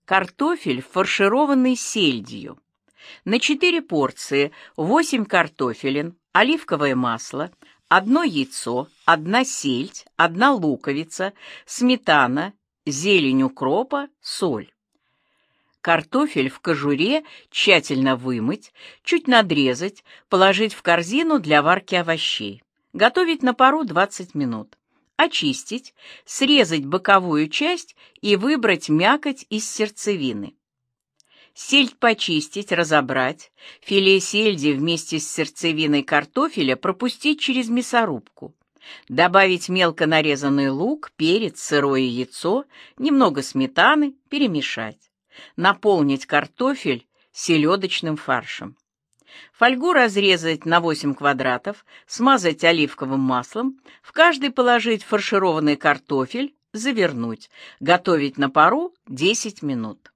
Картофель, фаршированный сельдью. На 4 порции 8 картофелин, оливковое масло, 1 яйцо, 1 сельдь, 1 луковица, сметана, зелень укропа, соль. Картофель в кожуре тщательно вымыть, чуть надрезать, положить в корзину для варки овощей. Готовить на пару 20 минут. Очистить, срезать боковую часть и выбрать мякоть из сердцевины. Сельдь почистить, разобрать, филе сельди вместе с сердцевиной картофеля пропустить через мясорубку. Добавить мелко нарезанный лук, перец, сырое яйцо, немного сметаны, перемешать. Наполнить картофель селедочным фаршем. Фольгу разрезать на 8 квадратов, смазать оливковым маслом, в каждый положить фаршированный картофель, завернуть. Готовить на пару 10 минут.